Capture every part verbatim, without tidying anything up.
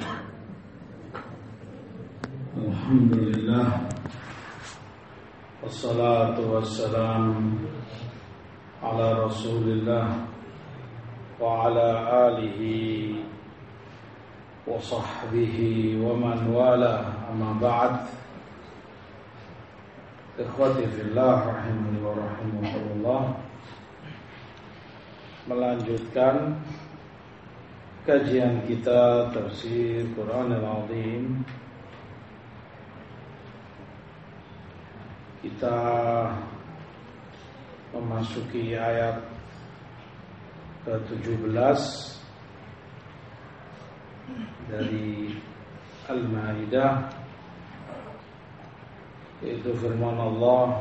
Alhamdulillah, wassalatu wassalam ala Rasulillah wa ala alihi wa sahbihi wa man wala, amma ba'd. Ikhwati fillah rahimani wa rahimakumullah. Melanjutkan kajian kita tafsir Quran Al-Azim. Kita memasuki ayat ke tujuh belas dari Al-Maidah, yaitu firman Allah,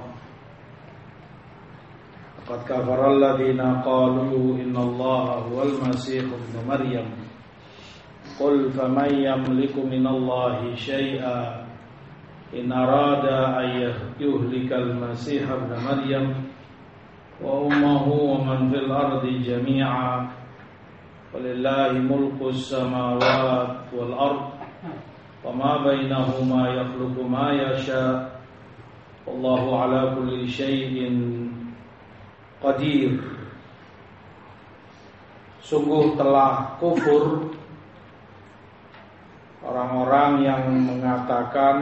"Laqad kafara alladziina qaaluu innallaha huwal masiih ibnu Maryam. Qul faman yamliku minallahi syai'an in arada an yuhlikal masiih ibnu Maryam wa ummuhu wa man fil ardi jamii'an. Walillahi mulkus samawati wal ard wa ma bainahuma yakhluqu ma yasha. Wallahu ala kulli syai'in qadir." Sungguh telah kufur orang-orang yang mengatakan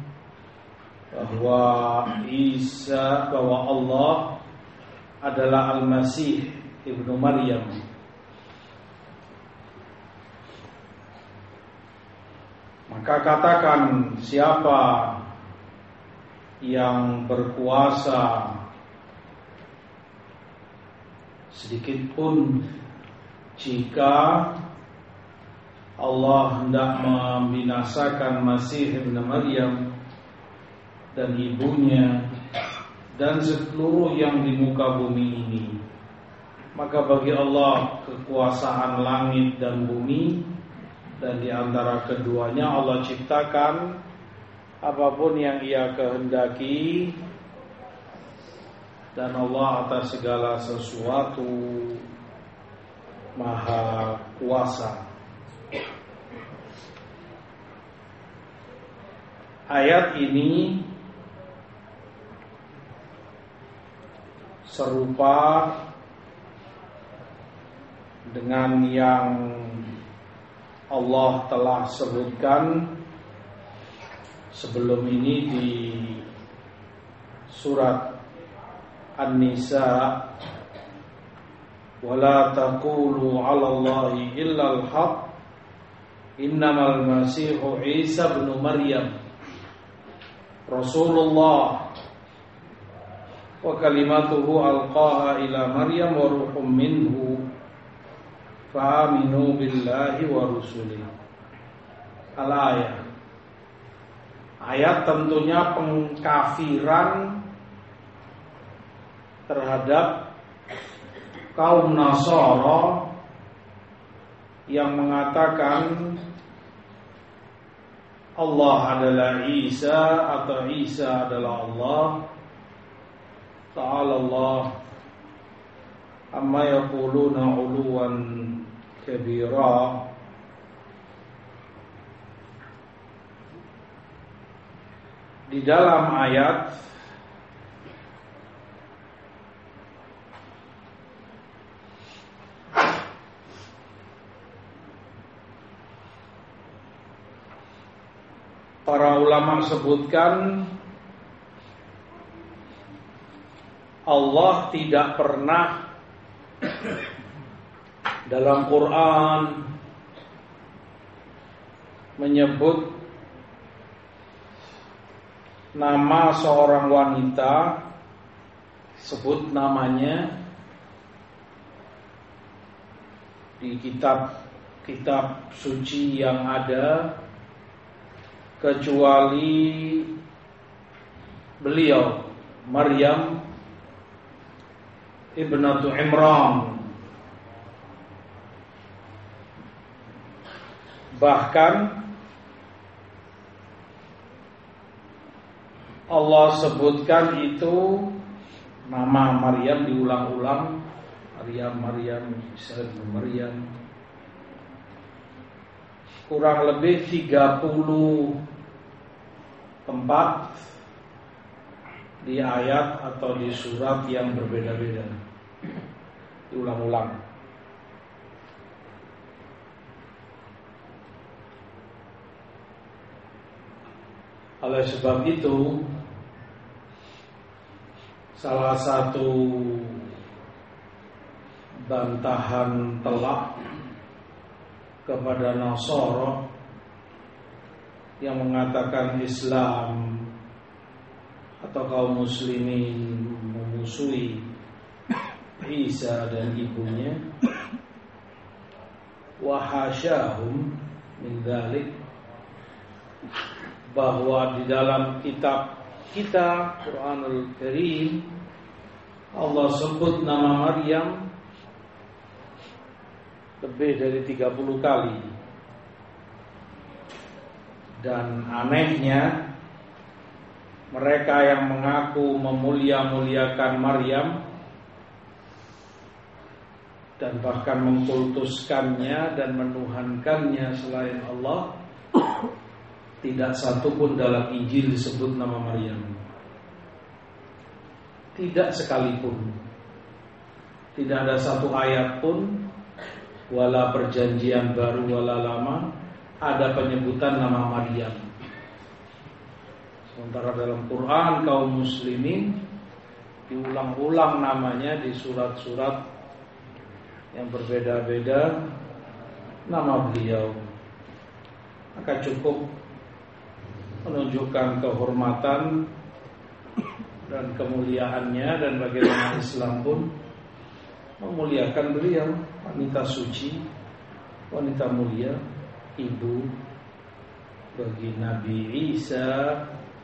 bahwa Isa, bahwa Allah adalah Al-Masih ibnu Maryam. Maka katakan, siapa yang berkuasa sedikit pun jika Allah hendak membinasakan Masih ibnu Maryam dan ibunya dan seluruh yang di muka bumi ini, maka bagi Allah kekuasaan langit dan bumi, dan di antara keduanya Allah ciptakan apapun yang Ia kehendaki, dan Allah atas segala sesuatu Maha Kuasa. Ayat ini serupa dengan yang Allah telah sebutkan sebelum ini di surat An-Nisa, "Wala taqulu 'ala Allahi illa al-haq, innamal masihu Isa ibnu Maryam Rasulullah wa kalimatuhu alqaha ila Maryam wa ruhum minhu fa'aminu billahi wa rusulihi." Al-ayat. Ayat tentunya pengkafiran terhadap kaum Nasara yang mengatakan Allah adalah Isa atau Isa adalah Allah. Ta'ala Allah amma yaquluna 'uluwan kabira. Di dalam ayat para ulama sebutkan Allah tidak pernah dalam Quran menyebut nama seorang wanita, sebut namanya di kitab-kitab suci yang ada, kecuali beliau Maryam ibnatu Imran. Bahkan Allah sebutkan itu nama Maryam diulang-ulang, Maryam, Maryam, Isa bin Maryam. kurang lebih tiga puluh tempat di ayat atau di surat yang berbeda-beda, diulang-ulang. Oleh sebab itu, salah satu bantahan telak kepada Nasara yang mengatakan Islam atau kaum muslimin memusuhi Isa dan ibunya, wa hasyahum min dzalik, bahwa di dalam kitab kita Quranul Karim Allah sebut nama Maryam lebih dari tiga puluh kali. Dan anehnya, mereka yang mengaku memulia-muliakan Maryam dan bahkan mengkultuskannya dan menuhankannya selain Allah, tidak satu pun dalam Injil disebut nama Maryam. Tidak sekalipun. Tidak ada satu ayat pun, wala perjanjian baru wala lama, ada penyebutan nama Maryam. Sementara dalam Quran kaum muslimin diulang-ulang namanya di surat-surat yang berbeda-beda nama beliau. Maka cukup menunjukkan kehormatan dan kemuliaannya, dan bagaimana Islam pun memuliakan beliau, wanita suci, wanita mulia, ibu bagi Nabi Isa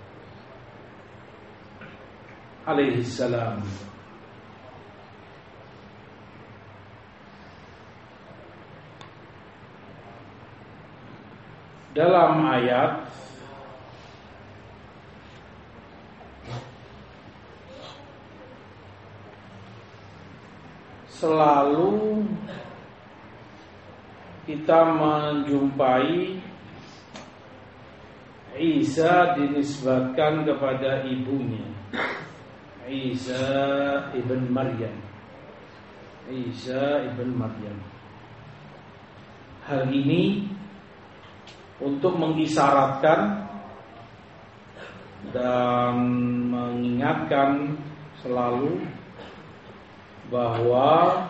alaihi salam. Dalam ayat selalu kita menjumpai Isa dinisbatkan kepada ibunya, Isa ibn Maryam. Isa ibn Maryam. Hal ini untuk mengisyaratkan dan mengingatkan selalu bahwa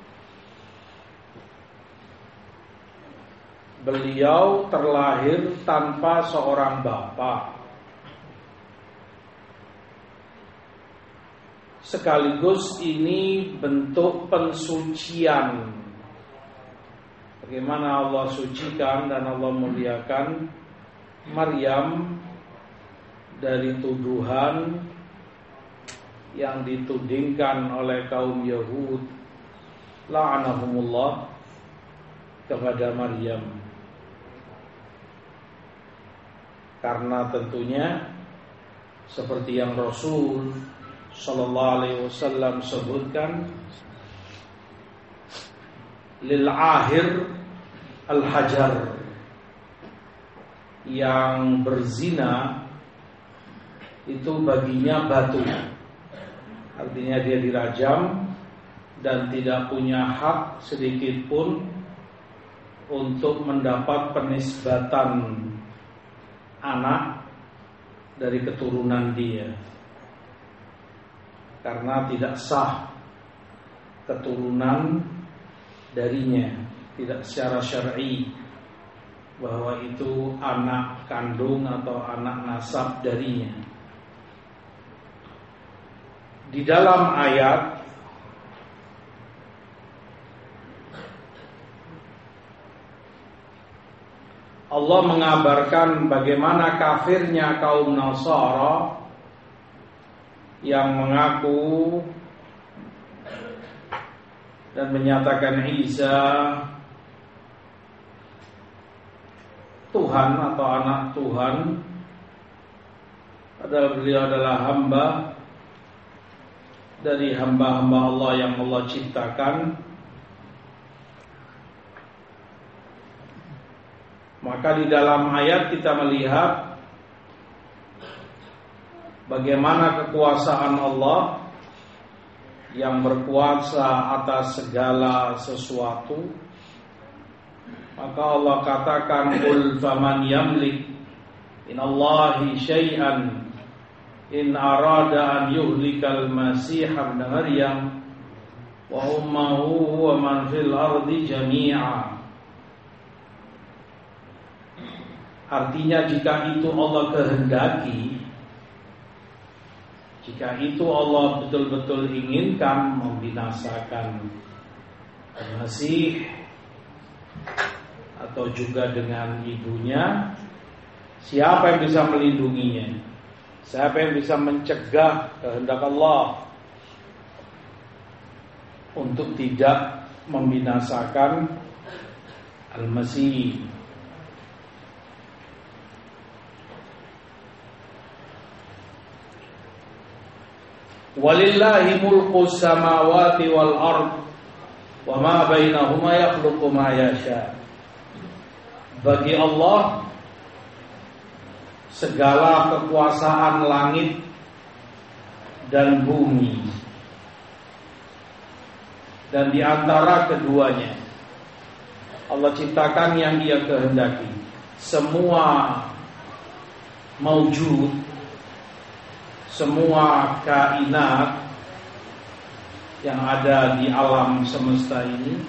beliau terlahir tanpa seorang bapa, sekaligus ini bentuk pensucian. Bagaimana Allah sucikan dan Allah muliakan Maryam dari tuduhan yang ditudingkan oleh kaum Yahud, la'anahumullah, kepada Maryam. Karena tentunya seperti yang Rasul sallallahu alaihi wasallam sebutkan, lil ahir al-hajar, yang berzina itu baginya batu. Artinya dia dirajam dan tidak punya hak sedikit pun untuk mendapat penisbatan anak dari keturunan dia, karena tidak sah keturunan darinya, tidak secara syar'i bahwa itu anak kandung atau anak nasab darinya. Di dalam ayat Allah mengabarkan bagaimana kafirnya kaum Nasara yang mengaku dan menyatakan Isa Tuhan atau anak Tuhan, padahal beliau adalah hamba dari hamba-hamba Allah yang Allah ciptakan. Maka di dalam ayat kita melihat bagaimana kekuasaan Allah yang berkuasa atas segala sesuatu. Maka Allah katakan, qul faman yamlik inallahi syai'an in arada an yuhlikal masih ibn maryam wa ummuhu wa man fil ardi jami'a. Artinya jika itu Allah kehendaki, jika itu Allah betul-betul inginkan membinasakan Al-Masih atau juga dengan ibunya, siapa yang bisa melindunginya? Siapa yang bisa mencegah kehendak Allah untuk tidak membinasakan Al-Masih? Walillahi mulku samawati wal ard wa ma bainahuma yakhluqu ma yasha. Bagi Allah segala kekuasaan langit dan bumi, dan di antara keduanya Allah ciptakan yang Dia kehendaki. Semua maujud, semua kainat yang ada di alam semesta ini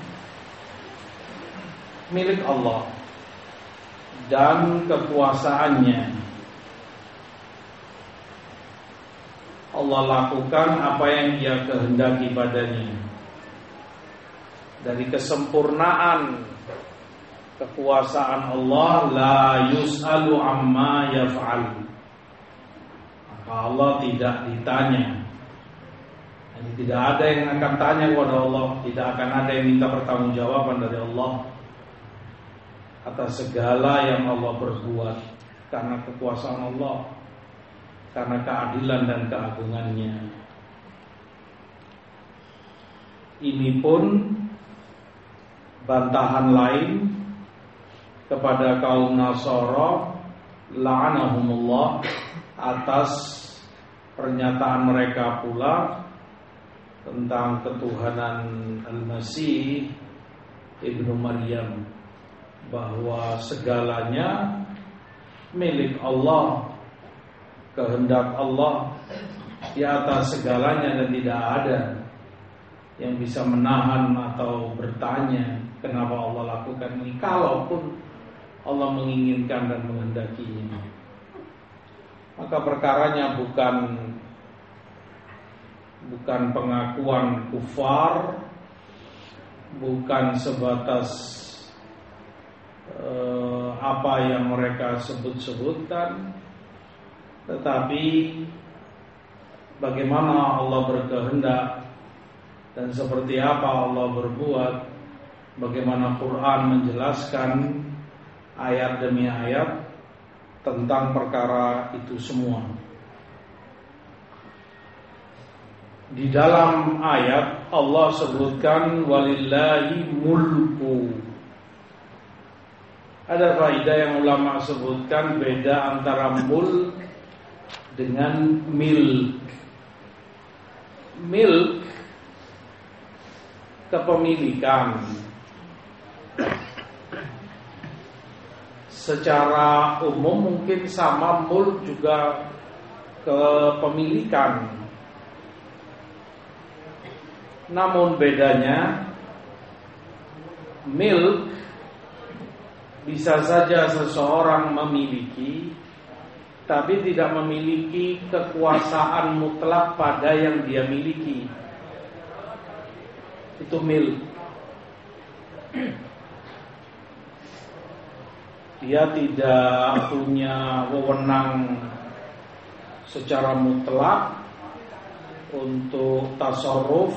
milik Allah dan kekuasaannya. Allah lakukan apa yang Dia kehendaki padanya. Dari kesempurnaan kekuasaan Allah, la yus'alu amma yaf'al. Maka Allah tidak ditanya. Jadi tidak ada yang akan tanya kepada Allah, tidak akan ada yang minta pertanggungjawaban dari Allah atas segala yang Allah berbuat, karena kekuasaan Allah, karena keadilan dan keagungannya. Ini pun bantahan lain kepada kaum Nasara la'anahumullah atas pernyataan mereka pula tentang ketuhanan Al-Masih Ibnu Maryam, bahwa segalanya milik Allah, kehendak Allah di atas segalanya, dan tidak ada yang bisa menahan atau bertanya kenapa Allah lakukan ini, kalaupun Allah menginginkan dan menghendakinya. Maka perkaranya bukan bukan pengakuan kufar, bukan sebatas Uh, apa yang mereka sebut-sebutkan, tetapi bagaimana Allah berkehendak dan seperti apa Allah berbuat, bagaimana Quran menjelaskan ayat demi ayat tentang perkara itu semua. Di dalam ayat Allah sebutkan walillahi mulku. Ada faedah yang ulama sebutkan, beda antara mulk dengan milk. Milk kepemilikan. Secara umum mungkin sama, mulk juga kepemilikan. Namun bedanya, milk bisa saja seseorang memiliki, tapi tidak memiliki kekuasaan mutlak pada yang dia miliki. Itu milk. Dia tidak punya wewenang secara mutlak untuk tasarruf,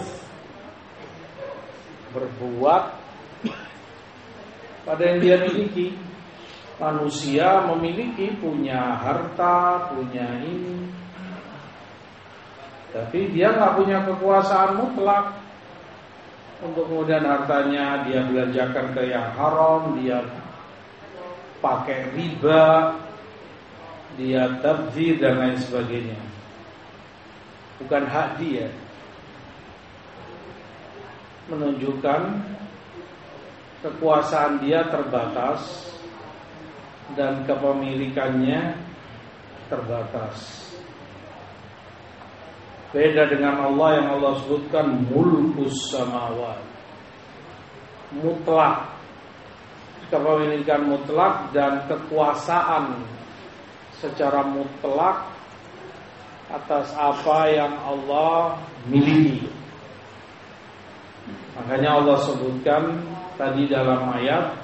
berbuat pada yang dia miliki. Manusia memiliki, punya harta, punya ini, tapi dia nggak punya kekuasaan mutlak untuk kemudian hartanya dia belanjakan ke yang haram, dia pakai riba, dia tabdzir dan lain sebagainya. Bukan hak dia. Menunjukkan kekuasaan dia terbatas dan kepemilikannya terbatas. Beda dengan Allah yang Allah sebutkan mulkus samawat, mutlak, kepemilikan mutlak dan kekuasaan secara mutlak atas apa yang Allah miliki. Makanya Allah sebutkan tadi dalam ayat,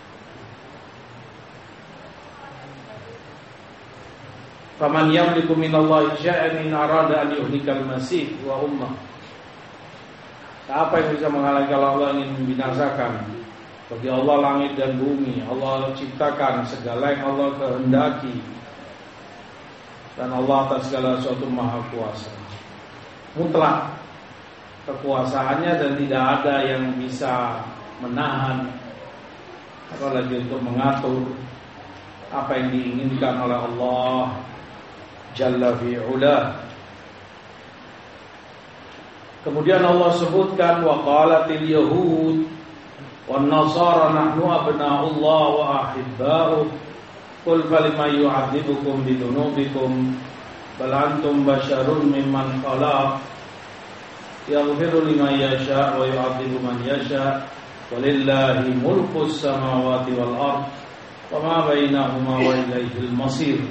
faman yamliku minallahi syai'an in arada an yuhlikal masih wa ummah. Siapa yang bisa menghalangi kalau Allah ingin membinasakan? Bagi Allah langit dan bumi, Allah ciptakan segala yang Allah kehendaki, dan Allah atas segala sesuatu maha kuasa, mutlak kekuasaannya, dan tidak ada yang bisa menahan apalagi untuk mengatur apa yang diinginkan oleh Allah Jalla fi'ula. Kemudian Allah sebutkan wa qalatil yahud wan nasara nahnu abna'ullah wa ahibba'uh qul falima yu'adzibukum bidunubikum bal antum basyarun mimman khalaq yaghfiru liman yasha' wa yu'adzibu man yasha' walillahi mulkus samawati wal ard wa ma bainahuma wa ilaihil masir.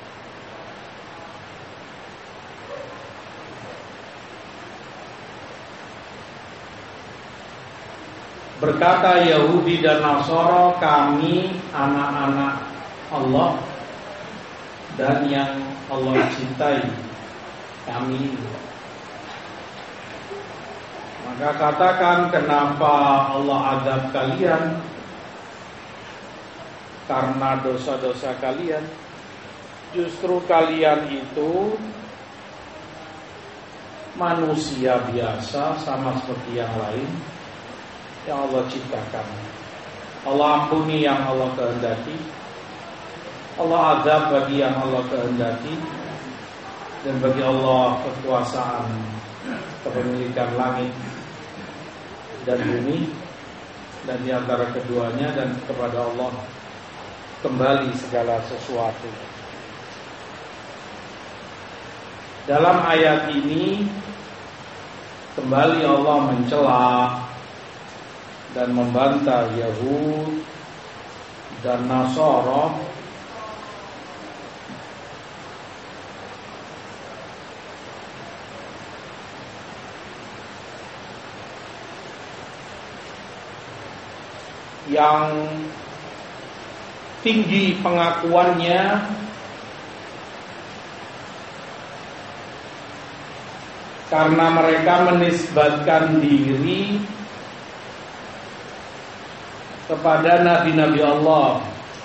Berkata Yahudi dan Nasara, kami anak-anak Allah dan yang Allah cintai, kami. Maka katakan, kenapa Allah azab kalian? Karena dosa-dosa kalian. Justru kalian itu manusia biasa sama seperti yang lain yang Allah ciptakan. Allah ampuni yang Allah kehendaki, Allah azab bagi yang Allah kehendaki, dan bagi Allah kekuasaan kepemilikan langit dan bumi, dan di antara keduanya, dan kepada Allah kembali segala sesuatu. Dalam ayat ini kembali Allah mencela dan membantah Yahud dan Nasara yang tinggi pengakuannya karena mereka menisbatkan diri kepada nabi-nabi Allah.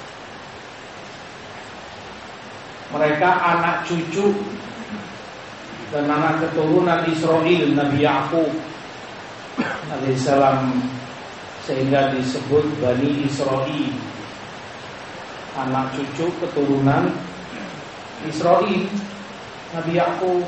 Mereka anak cucu dan anak keturunan Israel, Nabi Yakub alaihissalam, sehingga disebut Bani Israel, anak cucu keturunan Israel, Nabi Yakub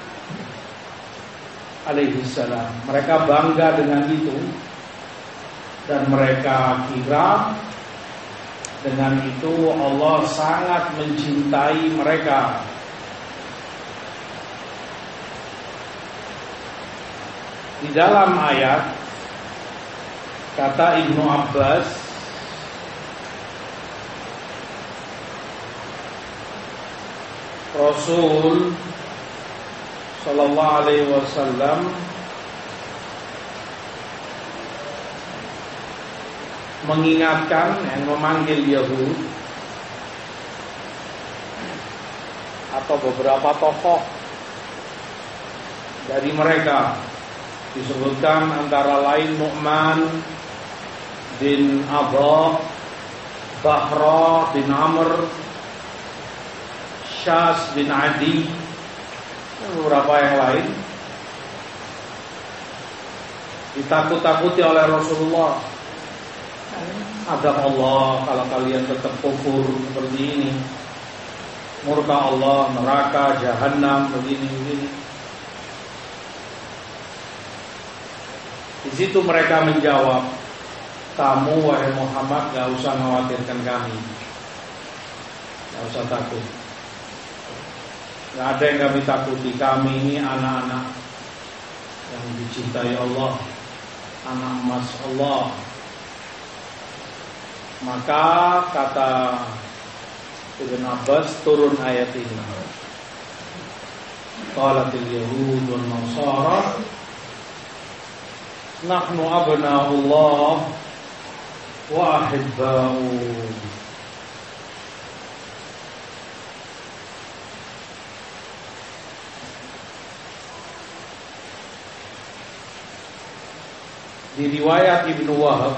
alaihissalam. Mereka bangga dengan itu, dan mereka kira dengan itu Allah sangat mencintai mereka. Di dalam ayat kata Ibnu Abbas, Rasul sallallahu alaihi wasallam mengingatkan yang memanggil Yahud atau beberapa tokoh dari mereka, disebutkan antara lain Nu'man bin Abba, Bahra bin Amr, Syas bin Adi, dan beberapa yang lain, ditakut-takuti oleh Rasulullah Adab Allah kalau kalian tetap kufur seperti ini, murka Allah, neraka, jahanam, begini-begini. Di situ mereka menjawab, kamu wahai Muhammad gak usah khawatirkan kami, gak usah takut. Gak ada yang kami takuti. Kami ini anak-anak yang dicintai Allah, anak emas Allah. Maka kata Ibn Abbas, turun ayat ini. Qalatil Yahud wal Nasara nahnu abna'ullah wa ahibba'u. Di riwayat Ibnu Wahab,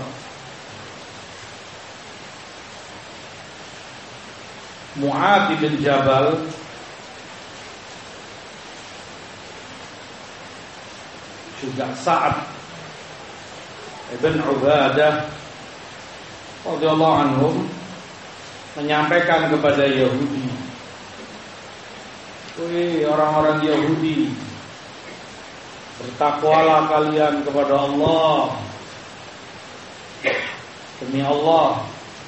Mu'adz bin Jabal juga Sa'ad ibn Ubadah radhiyallahu anhum menyampaikan kepada Yahudi, "Woi orang-orang Yahudi, bertakwalah kalian kepada Allah. Demi Allah,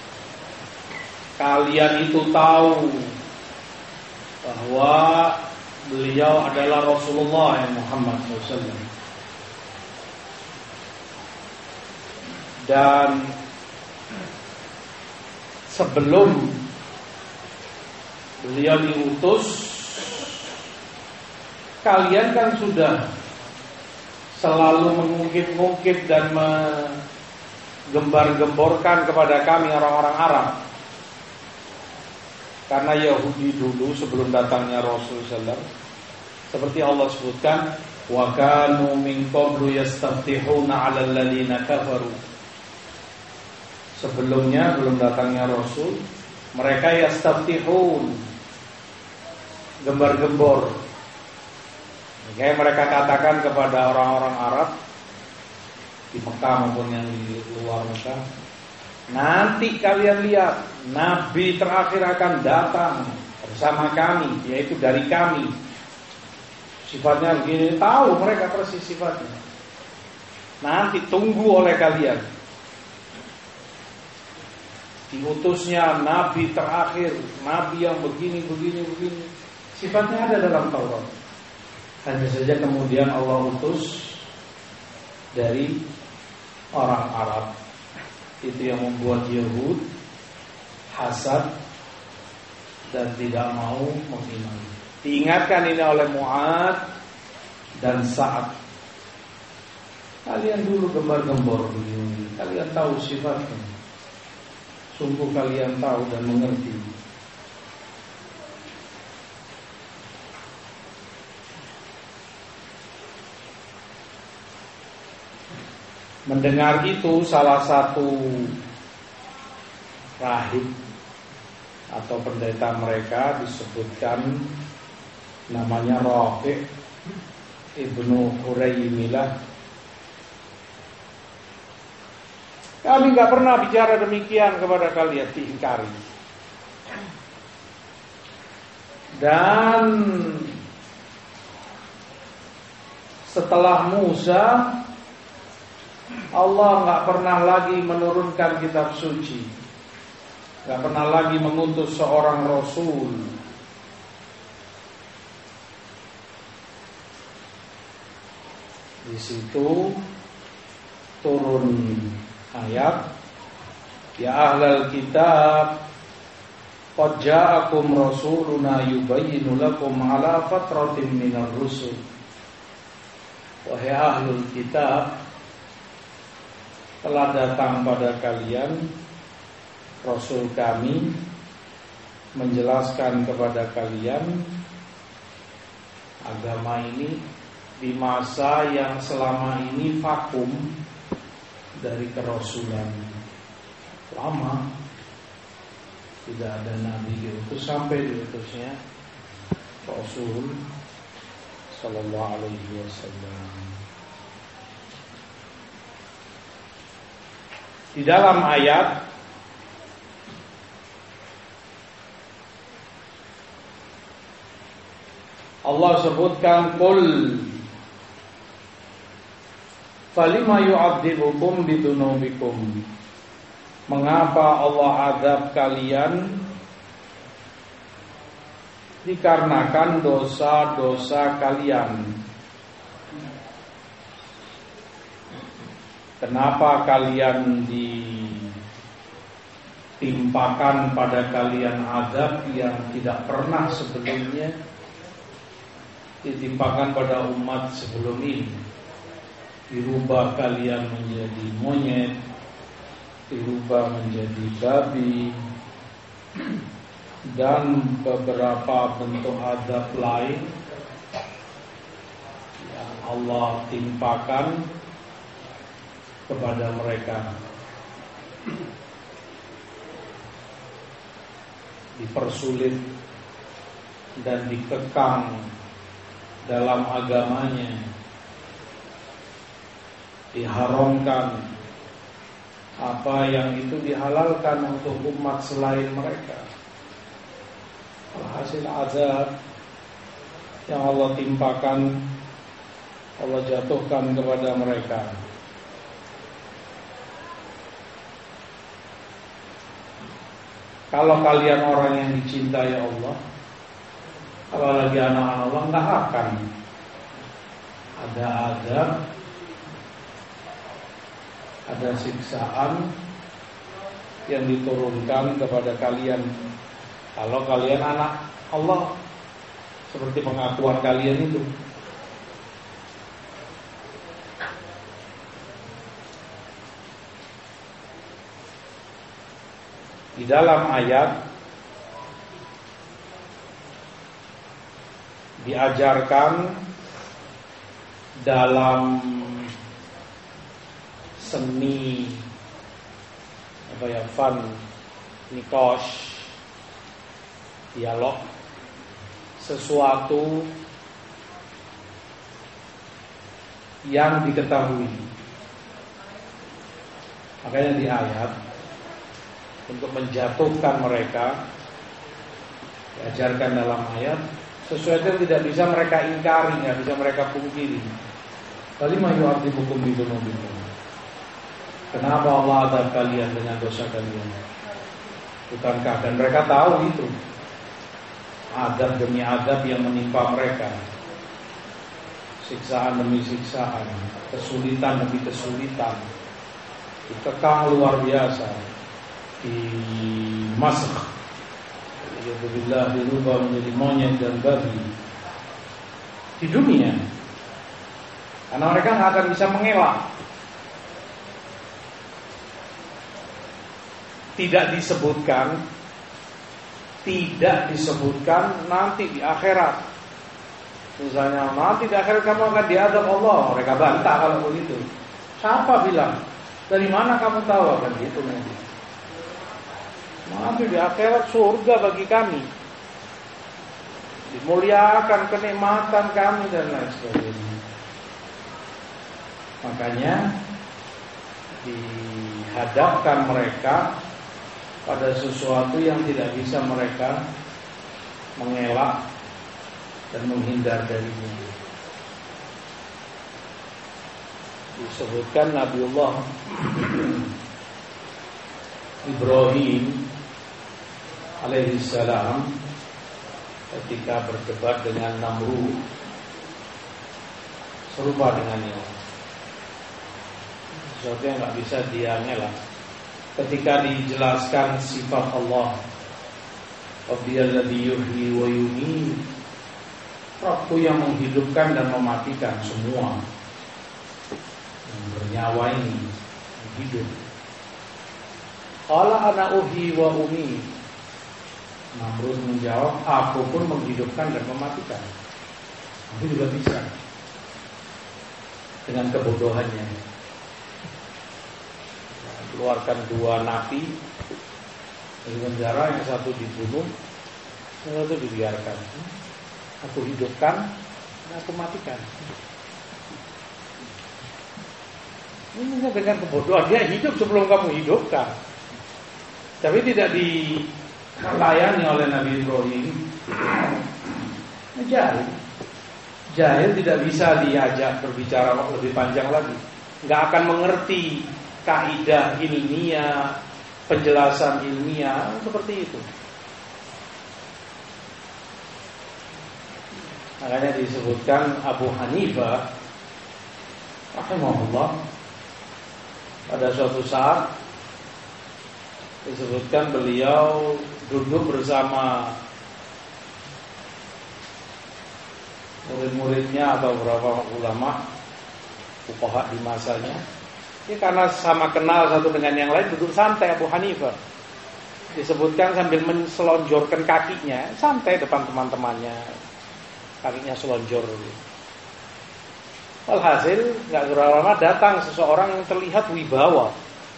kalian itu tahu bahwa beliau adalah Rasulullah yang Muhammad shallallahu alaihi wasallam. Dan sebelum beliau diutus, kalian kan sudah selalu mengungkit-ungkit dan menggembar-gemborkan kepada kami orang-orang Arab. Karena Yahudi dulu sebelum datangnya Rasul sallallahu alaihi wasallam, seperti Allah sebutkan, wa kanu min qablu yastaftihuna 'alal ladzina kafaru. Sebelumnya, belum datangnya Rasul, mereka yastaftihun, gembar-gembor. Kayak mereka katakan kepada orang-orang Arab di Mekah maupun yang di luar Mekah, nanti kalian lihat Nabi terakhir akan datang bersama kami, yaitu dari kami. Sifatnya begini, tahu mereka persis sifatnya. Nanti tunggu oleh kalian. Diutusnya Nabi terakhir, Nabi yang begini, begini, begini. Sifatnya ada dalam Taurat. Hanya saja kemudian Allah utus dari orang Arab. Itu yang membuat Yahud hasad dan tidak mau mengimani. Diingatkan ini oleh Mu'adz dan Sa'ad. Kalian dulu gembar-gembor begini, kalian tahu sifatnya. Sungguh kalian tahu dan mengerti. Mendengar itu, salah satu rahib atau pendeta mereka disebutkan namanya Rafi' ibnu Huraimilah. Kami gak pernah bicara demikian kepada kalian, diingkari. Dan setelah Musa, Allah gak pernah lagi menurunkan kitab suci, gak pernah lagi mengutus seorang Rasul. Di situ turun ayat, ya ahlal kitab qad ja'akum rasuluna yubayyinu lakum ala fatratin minar rusul. Wahai ahlul kitab, telah datang pada kalian Rasul kami menjelaskan kepada kalian agama ini di masa yang selama ini vakum dari kerasulan. Lama tidak ada nabi diutus sampai diutusnya Rasul sallallahu alaihi wasallam. Di dalam ayat Allah sebutkan qul falima yu'adzibukum bidunubikum. Mengapa Allah azab kalian? Dikarenakan dosa-dosa kalian. Kenapa kalian ditimpakan pada kalian azab yang tidak pernah sebelumnya ditimpakan pada umat sebelum ini? Dirubah kalian menjadi monyet, dirubah menjadi babi, dan beberapa bentuk azab lain yang Allah timpakan kepada mereka. Dipersulit dan dikekang dalam agamanya, diharamkan apa yang itu dihalalkan untuk umat selain mereka. Hasil azab yang Allah timpakan, Allah jatuhkan kepada mereka. Kalau kalian orang yang dicintai Allah, apalagi anak-anak Allah, nggak akan ada azab, ada siksaan yang diturunkan kepada kalian. Kalau kalian anak Allah, seperti pengakuan kalian itu. Di dalam ayat diajarkan dalam seni apa ya, fun, nikosh, dialog, sesuatu yang diketahui. Makanya di ayat untuk menjatuhkan mereka diajarkan dalam ayat sesuatu yang tidak bisa mereka ingkari, tidak bisa mereka pungkiri. Falima yu'adzibukum bidunubikum. Kenapa Allah azab kalian dengan dosa kalian? Bukankah, dan mereka tahu itu, azab demi azab yang menimpa mereka, siksaan demi siksaan, kesulitan demi kesulitan, dikekang luar biasa, di masakh, alhamdulillah, dirubah menjadi monyet dan babi di dunia, karena mereka nggak akan bisa mengelak. Tidak disebutkan, tidak disebutkan nanti di akhirat. Misalnya nanti di akhirat kamu akan diazab Allah, mereka bantah kalau begitu. Siapa bilang? Dari mana kamu tahu akan gitu nanti? Nanti di akhirat surga bagi kami, dimuliakan kenikmatan kami dan lain sebagainya. Makanya dihadapkan mereka pada sesuatu yang tidak bisa mereka mengelak dan menghindar darinya. Disebutkan Nabiullah Ibrahim alaihissalam ketika berdebat dengan Namrud serupa dengan ini. Sesuatu yang nggak bisa dia ngelak. Ketika dijelaskan sifat Allah, Rabbiyalladzi yuhyi wa yumiit, Rabbku yang menghidupkan dan mematikan semua yang bernyawa ini, hidup. Qala ana uhyi wa umiit. Namrud menjawab, aku pun menghidupkan dan mematikan. Aku juga bisa. Dengan kebodohannya, keluarkan dua napi dari penjara, yang satu dibunuh, yang satu dibiarkan. Aku hidupkan dan aku matikan. Ini dengan kebodohan, dia hidup sebelum kamu hidupkan. Tapi tidak dilayani oleh Nabi Ibrahim. Jahil. Jahil tidak bisa diajak berbicara lebih panjang lagi. Nggak akan mengerti kaidah ilmiah, penjelasan ilmiah seperti itu. Makanya disebutkan Abu Hanifah rahimahullah pada suatu saat disebutkan beliau duduk bersama murid-muridnya atau beberapa ulama fuqaha di masanya. Ini karena sama kenal satu dengan yang lain, duduk santai Abu Hanifah. Disebutkan sambil menselonjorkan kakinya, santai depan teman-temannya. Kakinya selonjor. Walhasil nggak berapa lama datang seseorang yang terlihat wibawa.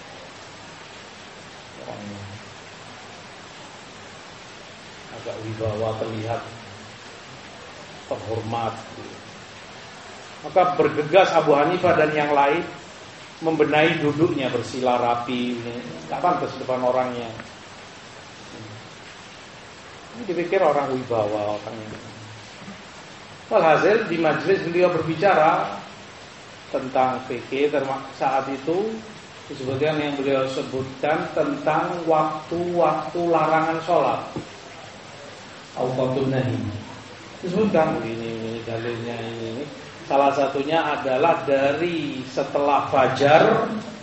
Agak wibawa, terlihat terhormat. Maka bergegas Abu Hanifah dan yang lain membenahi duduknya, bersila rapi, nggak pantas depan orangnya. Ini dipikir orang wibawa, orang ini. Walhasil di majelis beliau berbicara tentang fikih. Saat itu disebutkan yang beliau sebutkan tentang waktu-waktu larangan sholat. Awqatun nahi. Disebutkan ini, ini dalilnya ini, ini. Salah satunya adalah dari setelah fajar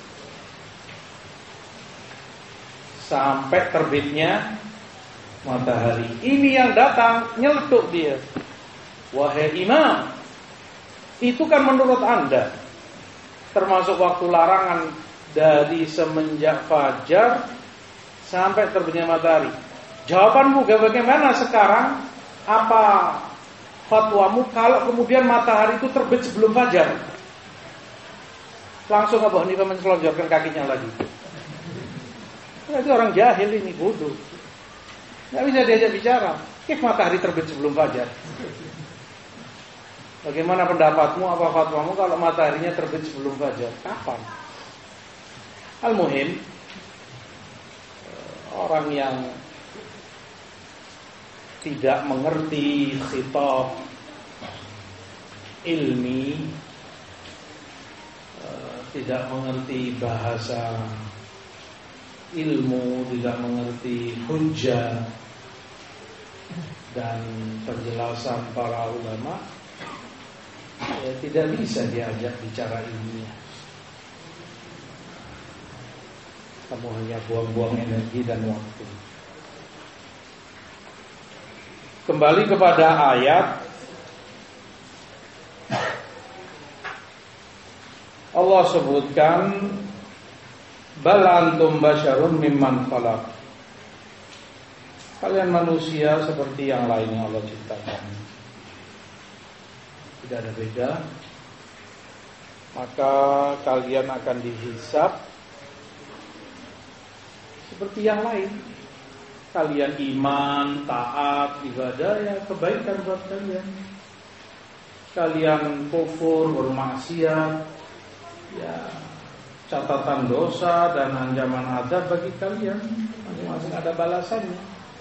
sampai terbitnya matahari. Ini yang datang nyeletuk dia. Wahai imam, itu kan menurut Anda termasuk waktu larangan dari semenjak fajar sampai terbitnya matahari. Jawabanmu bagaimana sekarang? Apa fatwamu kalau kemudian matahari itu terbit sebelum fajar? Langsung Abu Hanifah menselonjorkan kakinya lagi. Nah, itu orang jahil ini, bodoh. Nggak bisa diajak bicara. Kif matahari terbit sebelum fajar? Bagaimana pendapatmu, apa fatwamu kalau mataharinya terbit sebelum fajar? Kapan? Al-muhim, orang yang tidak mengerti khitab ilmi, tidak mengerti bahasa ilmu, tidak mengerti hujjah dan penjelasan para ulama, ya, tidak bisa diajak bicara ilmiah. Kamu hanya buang-buang energi dan waktu. Kembali kepada ayat, Allah sebutkan bal antum basyarun mimman khalaq. Kalian manusia seperti yang lain yang Allah ciptakan. Tidak ada beda. Maka kalian akan dihisab seperti yang lain. Kalian iman, taat, ibadah, ya kebaikan buat kalian. Kalian kufur, bermaksiat, ya catatan dosa dan ancaman azab bagi kalian. Masing-masing ada balasannya.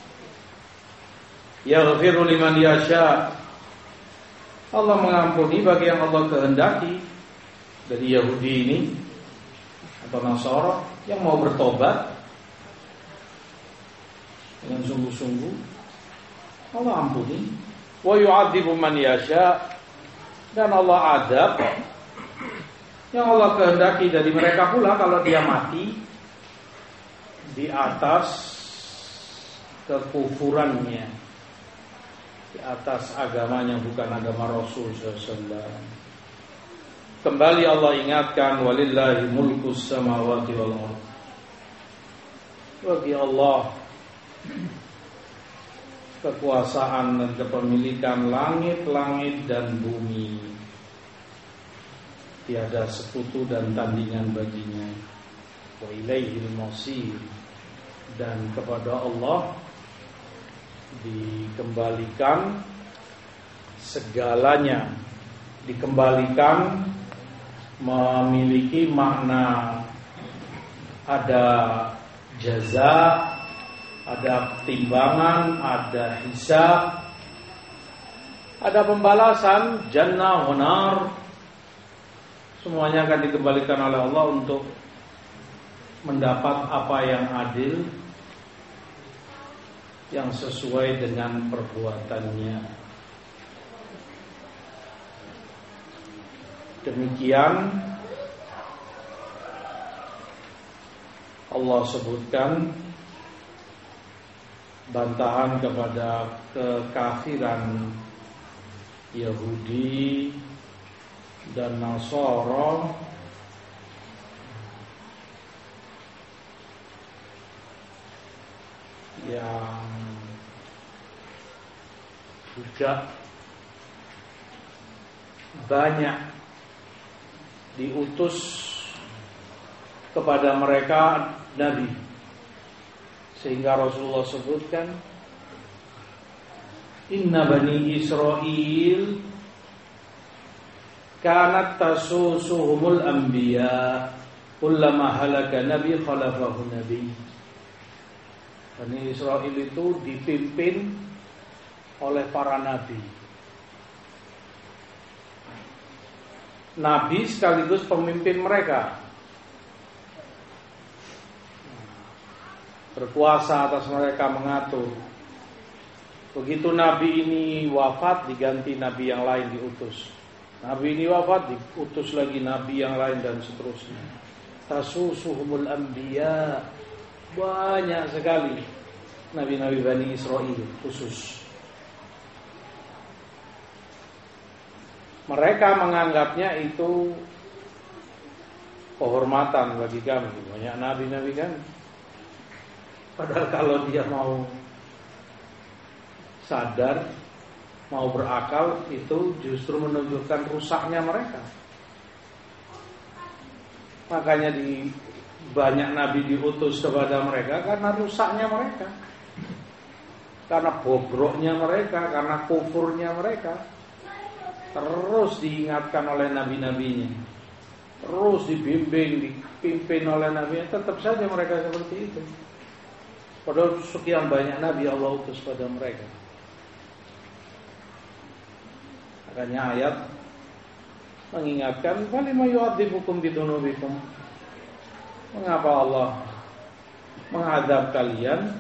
Yaghfiru liman yasha. Allah mengampuni bagi yang Allah kehendaki. Dari Yahudi ini atau Nasara yang mau bertobat dengan sungguh-sungguh, Allah ampuni. Wa yu'adzibu man yasha, dan Allah adab yang Allah kehendaki dari mereka pula kalau dia mati di atas kekufurannya, di atas agamanya bukan agama Rasul sallallahu alaihi wasallam. Kembali Allah ingatkan, walillahi mulkus samawati wal ardh. Bagi Allah kekuasaan dan kepemilikan langit-langit dan bumi. Tiada sekutu dan tandingan baginya. Wa ilaihil masir, dan kepada Allah dikembalikan segalanya, dikembalikan memiliki makna ada jaza, ada timbangan, ada hisab, ada pembalasan, jannah wa nar. Semuanya akan dikembalikan oleh Allah untuk mendapat apa yang adil, yang sesuai dengan perbuatannya. Demikian Allah sebutkan bantahan kepada kekafiran Yahudi dan Nasara yang juga banyak diutus kepada mereka nabi, sehingga Rasulullah sebutkan inna bani Israil kanat tasusuhumul anbiya kullama halaka nabi khalafahu nabi. Bani Israil itu dipimpin oleh para nabi. Nabi sekaligus pemimpin mereka, berkuasa atas mereka, mengatur. Begitu nabi ini wafat, diganti nabi yang lain diutus. Nabi ini wafat, diutus lagi nabi yang lain, dan seterusnya. Tasusuhumul anbiya, banyak sekali nabi-nabi Bani Israil khusus. Mereka menganggapnya itu kehormatan bagi kami, banyak nabi-nabi kan. Padahal kalau dia mau sadar, mau berakal, itu justru menunjukkan rusaknya mereka. Makanya di banyak nabi diutus kepada mereka karena rusaknya mereka, karena bobroknya mereka, karena kufurnya mereka. Terus diingatkan oleh nabi-nabinya, terus dibimbing, dipimpin oleh nabi, tetap saja mereka seperti itu. Padahal sekian banyak nabi Allah utus pada mereka. Makanya ayat mengingatkan, "Falima yu'adzibukum bidunubikum." Mengapa Allah mengadab kalian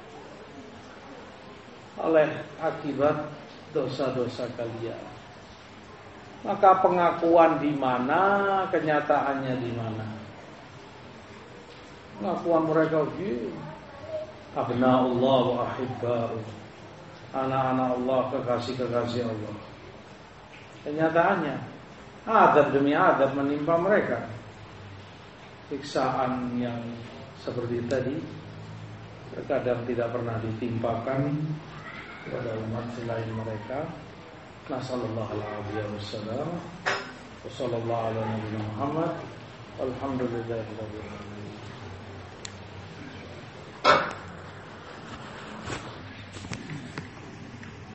oleh akibat dosa-dosa kalian? Maka pengakuan di mana, kenyataannya di mana? Pengakuan mereka gitu. Abnaullah wa ahibba'u, anak-anak Allah, kekasih-kekasih Allah. Kenyataannya adab demi adab menimpa mereka. Siksaan yang seperti tadi terkadang tidak pernah ditimpakan kepada umat selain mereka. Nasallallahu alaihi wasallam wa sallallahu ala nabiyina Muhammad. Alhamdulillahirabbil alamin.